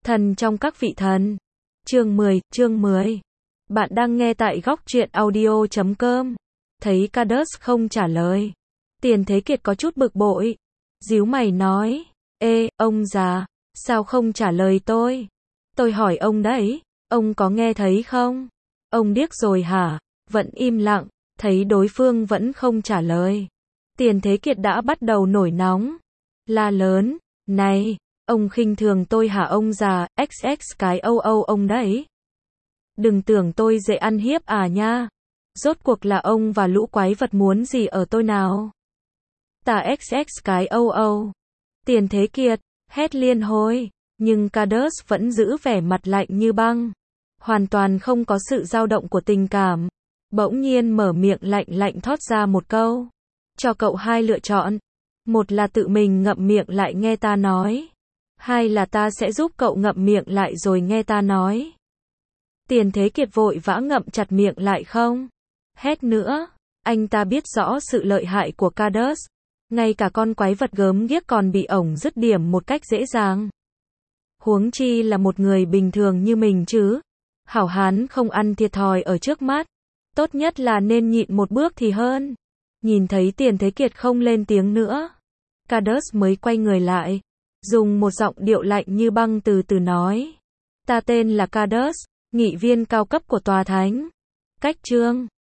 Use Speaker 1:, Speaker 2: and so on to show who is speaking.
Speaker 1: Thần trong các vị thần. Chương 10. Bạn đang nghe tại góc truyện audio.com. Thấy Cadus không trả lời. Tiền Thế Kiệt có chút bực bội. Díu mày nói. Ê, ông già, sao không trả lời tôi? Tôi hỏi ông đấy, ông có nghe thấy không? Ông điếc rồi hả? Vẫn im lặng, thấy đối phương vẫn không trả lời. Tiền Thế Kiệt đã bắt đầu nổi nóng. La lớn, này, ông khinh thường tôi hả ông già, XX cái âu ông đấy. Đừng tưởng tôi dễ ăn hiếp à nha. Rốt cuộc là ông và lũ quái vật muốn gì ở tôi nào? Ta XX cái âu. Tiền Thế Kiệt, hét liên hồi, nhưng Cadus vẫn giữ vẻ mặt lạnh như băng. Hoàn toàn không có sự dao động của tình cảm. Bỗng nhiên mở miệng lạnh thốt ra một câu. Cho cậu hai lựa chọn. Một là tự mình ngậm miệng lại nghe ta nói. Hai là ta sẽ giúp cậu ngậm miệng lại rồi nghe ta nói. Tiền Thế Kiệt vội vã ngậm chặt miệng lại không hét nữa. Anh ta biết rõ sự lợi hại của Cadus. Ngay cả con quái vật gớm ghiếc còn bị ổng dứt điểm một cách dễ dàng. Huống chi là một người bình thường như mình chứ. Hảo hán không ăn thiệt thòi ở trước mắt. Tốt nhất là nên nhịn một bước thì hơn. Nhìn thấy Tiền Thế Kiệt không lên tiếng nữa, Cadus mới quay người lại, dùng một giọng điệu lạnh như băng từ từ nói. Ta tên là Cadus, nghị viên cao cấp của tòa thánh. Cách chương